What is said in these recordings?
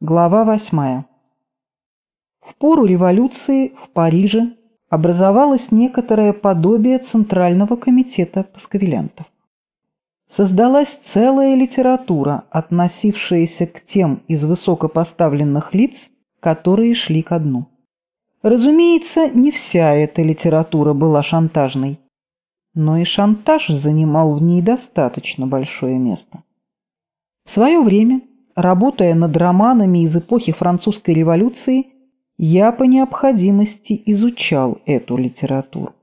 Глава 8. В пору революции в Париже образовалось некоторое подобие Центрального комитета пасквилянтов. Создалась целая литература, относившаяся к тем из высокопоставленных лиц, которые шли ко дну. Разумеется, не вся эта литература была шантажной, но и шантаж занимал в ней достаточно большое место. В свое время, работая над романами из эпохи Французской революции, я по необходимости изучал эту литературу.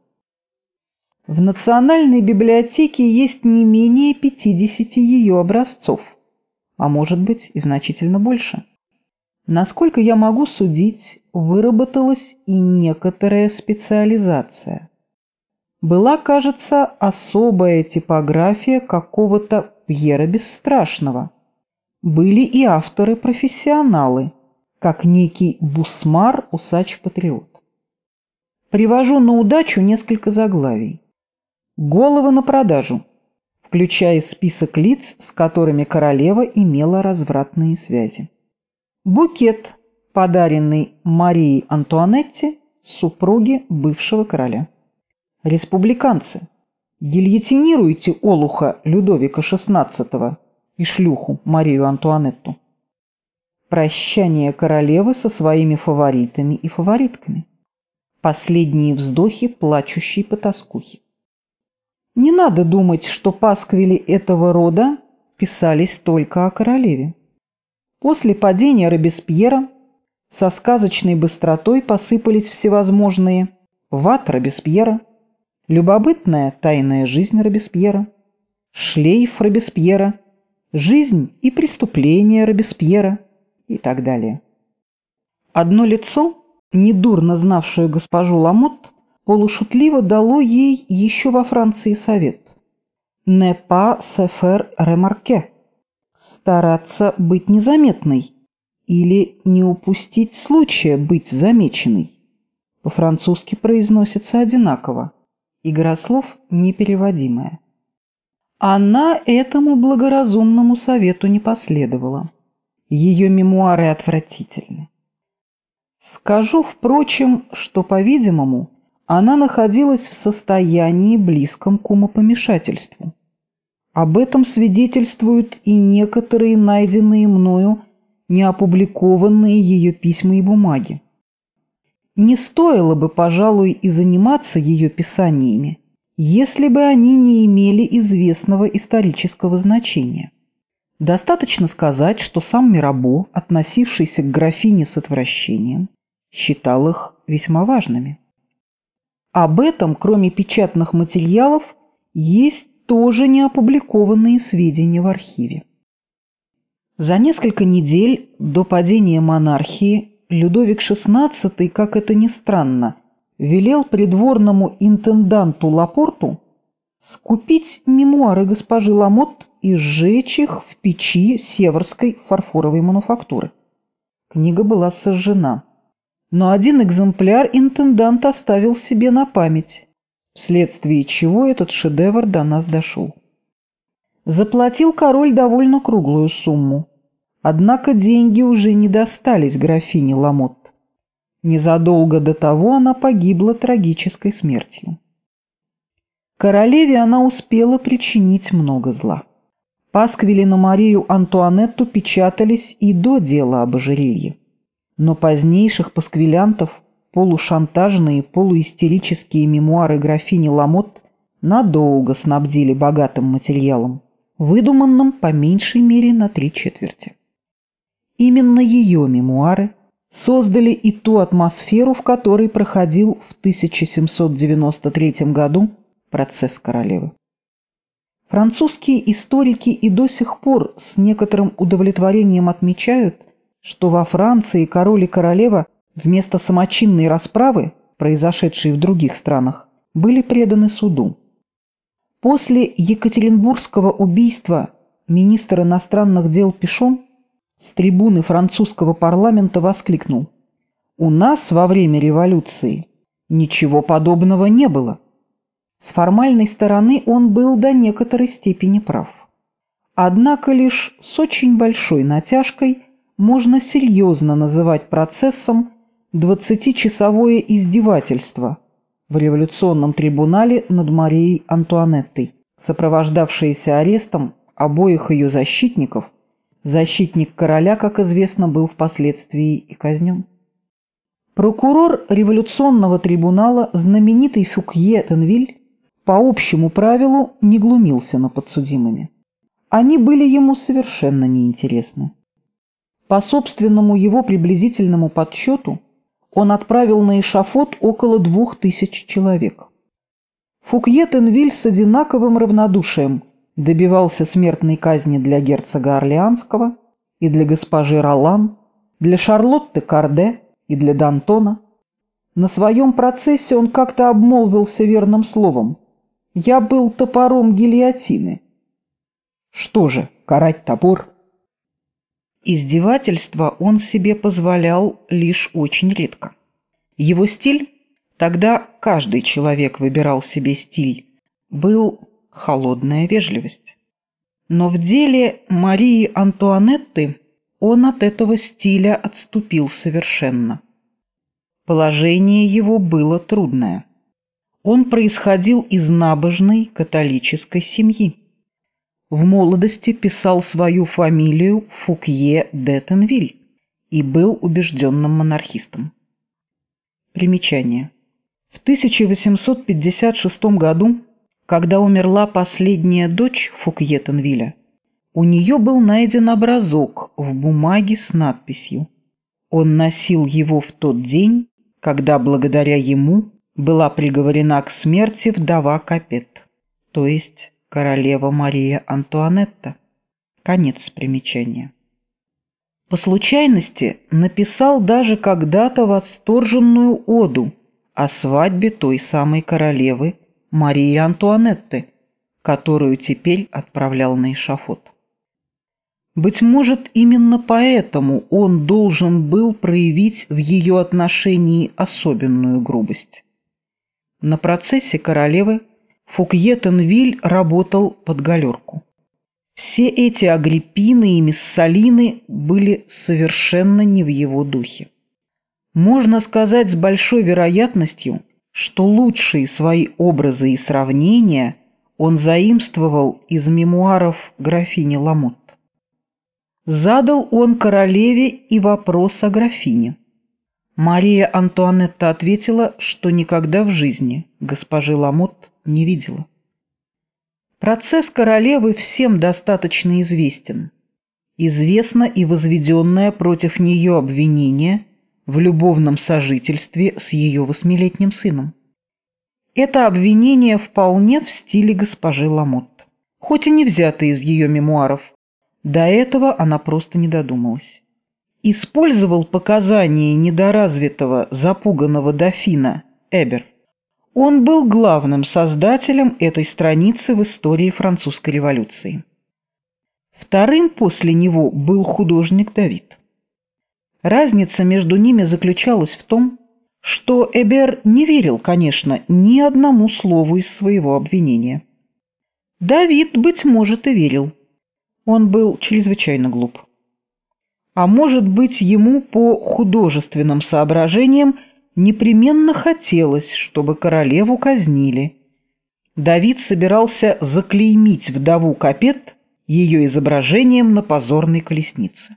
В Национальной библиотеке есть не менее 50 ее образцов, а может быть и значительно больше. Насколько я могу судить, выработалась и некоторая специализация. Была, кажется, особая типография какого-то Пьера Бесстрашного. Были и авторы-профессионалы, как некий Бусмар, усач-патриот. Привожу на удачу несколько заглавий. Головы на продажу, включая список лиц, с которыми королева имела развратные связи. Букет, подаренный Марии Антуанетте, супруге бывшего короля. Республиканцы, гильотинируйте олуха Людовика XVI и шлюху Марию Антуанетту. Прощание королевы со своими фаворитами и фаворитками. Последние вздохи плачущей потаскухи. Не надо думать, что пасквили этого рода писались только о королеве. После падения Робеспьера со сказочной быстротой посыпались всевозможные «Ват Робеспьера», «Любопытная тайная жизнь Робеспьера», «Шлейф Робеспьера», «Жизнь и преступления Робеспьера» и так далее. Одно лицо, недурно знавшее госпожу Ламотт, полушутливо дало ей еще во Франции совет «ne pas se faire remarquer» – стараться быть незаметной или не упустить случая быть замеченной. По-французски произносится одинаково, игра слов непереводимая. Она этому благоразумному совету не последовала. Ее мемуары отвратительны. Скажу, впрочем, что, по-видимому, она находилась в состоянии, близком к умопомешательству. Об этом свидетельствуют и некоторые найденные мною неопубликованные ее письма и бумаги. Не стоило бы, пожалуй, и заниматься ее писаниями, если бы они не имели известного исторического значения. Достаточно сказать, что сам Мирабо, относившийся к графине с отвращением, считал их весьма важными. Об этом, кроме печатных материалов, есть тоже неопубликованные сведения в архиве. За несколько недель до падения монархии Людовик XVI, как это ни странно, велел придворному интенданту Лапорту скупить мемуары госпожи Ламотт и сжечь их в печи Севрской фарфоровой мануфактуры. Книга была сожжена, но один экземпляр интендант оставил себе на память, вследствие чего этот шедевр до нас дошел. Заплатил король довольно круглую сумму, однако деньги уже не достались графине Ламотт. Незадолго до того она погибла трагической смертью. Королеве она успела причинить много зла. Пасквили на Марию Антуанетту печатались и до дела об ожерелье. Но позднейших пасквилянтов полушантажные, полуистерические мемуары графини Ламотт надолго снабдили богатым материалом, выдуманным по меньшей мере на 3/4. Именно ее мемуары создали и ту атмосферу, в которой проходил в 1793 году процесс королевы. Французские историки и до сих пор с некоторым удовлетворением отмечают, что во Франции король и королева вместо самочинной расправы, произошедшей в других странах, были преданы суду. После Екатеринбургского убийства министр иностранных дел Пишон с трибуны французского парламента воскликнул: «У нас во время революции ничего подобного не было». С формальной стороны он был до некоторой степени прав. Однако лишь с очень большой натяжкой можно серьезно называть процессом 20-часовое издевательство в революционном трибунале над Марией Антуанеттой, сопровождавшееся арестом обоих ее защитников. Защитник короля, как известно, был впоследствии и казнен. Прокурор революционного трибунала, знаменитый Фукье Тенвиль, по общему правилу не глумился над подсудимыми. Они были ему совершенно неинтересны. По собственному его приблизительному подсчету он отправил на эшафот около 2000 человек. Фукье Тенвиль с одинаковым равнодушием добивался смертной казни для герцога Орлеанского и для госпожи Ролан, для Шарлотты Карде и для Д'Антона. На своем процессе он как-то обмолвился верным словом: «Я был топором гильотины». Что же, карать топор? Издевательства он себе позволял лишь очень редко. Его стиль, тогда каждый человек выбирал себе стиль, был холодная вежливость. Но в деле Марии Антуанетты он от этого стиля отступил совершенно. Положение его было трудное. Он происходил из набожной католической семьи. В молодости писал свою фамилию Фукье де Тенвиль и был убежденным монархистом. Примечание. В 1856 году, когда умерла последняя дочь Фукье Тенвиля, у нее был найден образок в бумаге с надписью. Он носил его в тот день, когда благодаря ему была приговорена к смерти вдова Капет, то есть королева Мария Антуанетта. Конец примечания. По случайности написал даже когда-то восторженную оду о свадьбе той самой королевы Марии Антуанетты, которую теперь отправлял на эшафот. Быть может, именно поэтому он должен был проявить в ее отношении особенную грубость. На процессе королевы Фукье Тенвиль работал под галерку. Все эти Агриппины и Мессалины были совершенно не в его духе. Можно сказать с большой вероятностью, что лучшие свои образы и сравнения он заимствовал из мемуаров графини Ламотт. Задал он королеве и вопрос о графине. Мария Антуанетта ответила, что никогда в жизни госпожи Ламотт не видела. Процесс королевы всем достаточно известен. Известно и возведенное против нее обвинение в любовном сожительстве с ее 8-летним сыном. Это обвинение вполне в стиле госпожи Ламотт, хоть и не взято из ее мемуаров. До этого она просто не додумалась. Использовал показания недоразвитого, запуганного дофина Эбер. Он был главным создателем этой страницы в истории французской революции. Вторым после него был художник Давид. Разница между ними заключалась в том, что Эбер не верил, конечно, ни одному слову из своего обвинения. Давид, быть может, и верил. Он был чрезвычайно глуп. А может быть, ему по художественным соображениям непременно хотелось, чтобы королеву казнили. Давид собирался заклеймить вдову Капет ее изображением на позорной колеснице.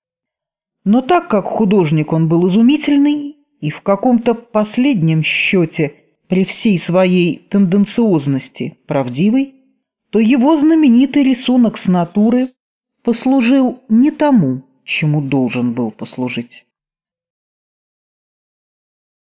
Но так как художник он был изумительный и в каком-то последнем счете при всей своей тенденциозности правдивый, то его знаменитый рисунок с натуры послужил не тому, чему должен был послужить.